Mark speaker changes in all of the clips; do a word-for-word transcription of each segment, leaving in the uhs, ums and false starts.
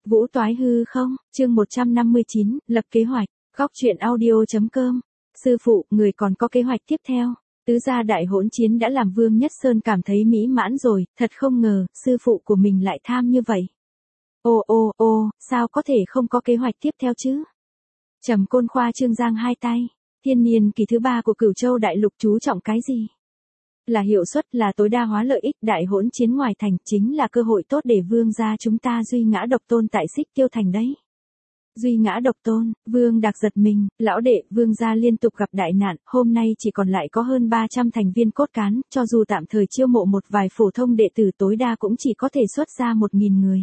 Speaker 1: Vũ toái hư không, chương một trăm năm mươi chín, lập kế hoạch, góc truyện audio.com. Sư phụ, người còn có kế hoạch tiếp theo. Tứ gia đại hỗn chiến đã làm Vương Nhất Sơn cảm thấy mỹ mãn rồi, thật không ngờ, sư phụ của mình lại tham như vậy. Ô ô ô, sao có thể không có kế hoạch tiếp theo chứ? Trầm Côn khoa trương giang hai tay, thiên niên kỳ thứ ba của Cửu Châu đại lục chú trọng cái gì? Là hiệu suất, là tối đa hóa lợi ích. Đại hỗn chiến ngoài thành chính là cơ hội tốt để Vương gia chúng ta duy ngã độc tôn tại Xích Tiêu thành đấy. Duy ngã độc tôn, Vương Đạc giật mình, lão đệ, Vương gia liên tục gặp đại nạn, hôm nay chỉ còn lại có hơn ba trăm thành viên cốt cán, cho dù tạm thời chiêu mộ một vài phổ thông đệ tử tối đa cũng chỉ có thể xuất ra một nghìn người.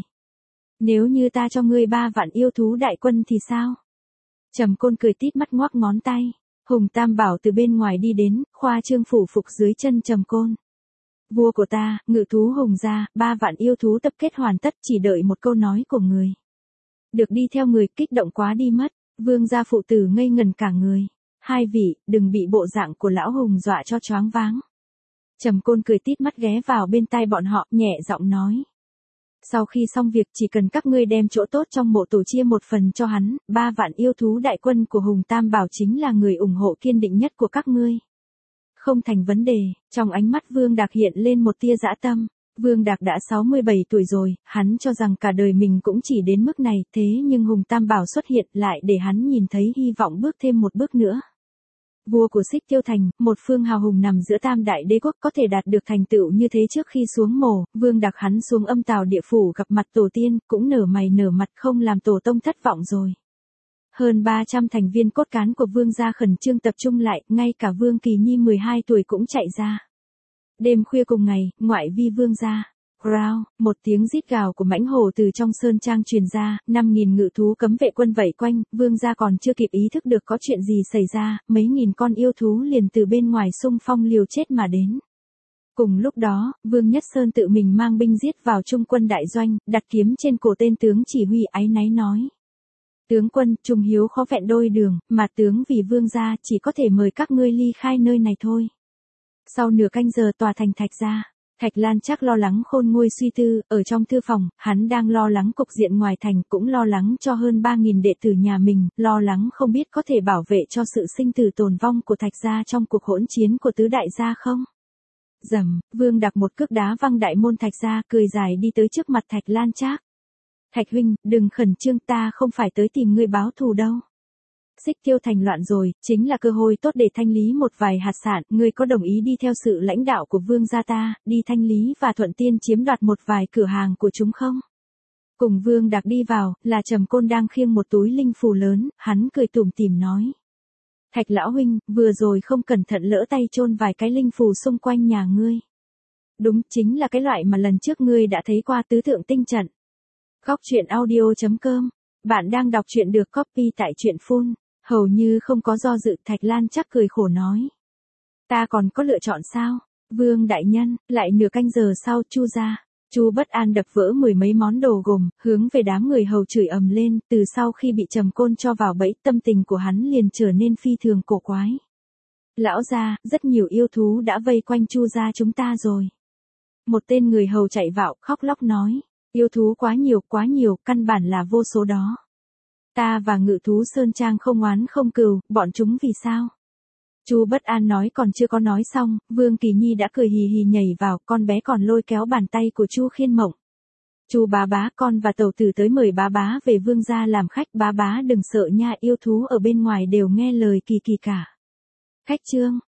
Speaker 1: Nếu như ta cho ngươi ba vạn yêu thú đại quân thì sao? Trầm Côn cười tít mắt ngoắc ngón tay. Hùng Tam Bảo từ bên ngoài đi đến, khoa trương phủ phục dưới chân Trầm Côn. Vua của ta, ngự thú Hùng gia, ba vạn yêu thú tập kết hoàn tất, chỉ đợi một câu nói của người. Được đi theo người, kích động quá đi mất, Vương gia phụ tử ngây ngần cả người. Hai vị, đừng bị bộ dạng của lão Hùng dọa cho choáng váng. Trầm Côn cười tít mắt ghé vào bên tai bọn họ, nhẹ giọng nói. Sau khi xong việc chỉ cần các ngươi đem chỗ tốt trong mộ tổ chia một phần cho hắn, ba vạn yêu thú đại quân của Hùng Tam Bảo chính là người ủng hộ kiên định nhất của các ngươi. Không thành vấn đề, trong ánh mắt Vương Đạc hiện lên một tia dã tâm. Vương Đạc đã sáu mươi bảy tuổi rồi, hắn cho rằng cả đời mình cũng chỉ đến mức này, thế nhưng Hùng Tam Bảo xuất hiện lại để hắn nhìn thấy hy vọng bước thêm một bước nữa. Vua của Xích Tiêu thành, một phương hào hùng nằm giữa tam đại đế quốc có thể đạt được thành tựu như thế trước khi xuống mồ, Vương Đạc hắn xuống âm tào địa phủ gặp mặt tổ tiên, cũng nở mày nở mặt không làm tổ tông thất vọng rồi. Hơn ba trăm thành viên cốt cán của Vương gia khẩn trương tập trung lại, ngay cả Vương Kỳ Nhi mười hai tuổi cũng chạy ra. Đêm khuya cùng ngày, ngoại vi Vương gia. Growl, một tiếng rít gào của mãnh hổ từ trong sơn trang truyền ra, năm nghìn ngự thú cấm vệ quân vây quanh, Vương gia còn chưa kịp ý thức được có chuyện gì xảy ra, mấy nghìn con yêu thú liền từ bên ngoài xung phong liều chết mà đến. Cùng lúc đó, Vương Nhất Sơn tự mình mang binh giết vào trung quân đại doanh, đặt kiếm trên cổ tên tướng chỉ huy áy náy nói. Tướng quân, trung hiếu khó vẹn đôi đường, mà tướng vì Vương gia chỉ có thể mời các ngươi ly khai nơi này thôi. Sau nửa canh giờ tòa thành Thạch gia. Thạch Lan chắc lo lắng khôn nguôi suy tư, ở trong thư phòng, hắn đang lo lắng cục diện ngoài thành, cũng lo lắng cho hơn ba nghìn đệ tử nhà mình, lo lắng không biết có thể bảo vệ cho sự sinh tử tồn vong của Thạch gia trong cuộc hỗn chiến của tứ đại gia không. Dầm, Vương Đạc một cước đá văng đại môn Thạch gia, cười dài đi tới trước mặt Thạch Lan Trác. Thạch huynh, đừng khẩn trương, ta không phải tới tìm ngươi báo thù đâu. Xích Tiêu thành loạn rồi, chính là cơ hội tốt để thanh lý một vài hạt sản, ngươi có đồng ý đi theo sự lãnh đạo của Vương gia ta, đi thanh lý và thuận tiên chiếm đoạt một vài cửa hàng của chúng không? Cùng Vương Đạc đi vào, là Trầm Côn đang khiêng một túi linh phù lớn, hắn cười tủm tỉm nói. Thạch lão huynh, vừa rồi không cẩn thận lỡ tay chôn vài cái linh phù xung quanh nhà ngươi. Đúng, chính là cái loại mà lần trước ngươi đã thấy qua tứ thượng tinh trận. Góc truyện audio.com, bạn đang đọc truyện được copy tại truyện full. Hầu như không có do dự, Thạch Lan chắc cười khổ nói. Ta còn có lựa chọn sao? Vương đại nhân, lại nửa canh giờ sau, Chu gia. Chu Bất An đập vỡ mười mấy món đồ gồm, hướng về đám người hầu chửi ầm lên, từ sau khi bị Trầm Côn cho vào bẫy, tâm tình của hắn liền trở nên phi thường cổ quái. Lão gia, rất nhiều yêu thú đã vây quanh Chu gia chúng ta rồi. Một tên người hầu chạy vào, khóc lóc nói. Yêu thú quá nhiều, quá nhiều, căn bản là vô số đó. Ta và ngự thú Sơn Trang không oán không cừu, bọn chúng vì sao? Chu Bất An nói còn chưa có nói xong, Vương Kỳ Nhi đã cười hì hì nhảy vào, con bé còn lôi kéo bàn tay của Chu Khiên Mộng. Chu bá bá, con và tẩu tử tới mời bá bá về Vương gia làm khách, bá bá đừng sợ nha, yêu thú ở bên ngoài đều nghe lời kỳ kỳ cả. Khách trương,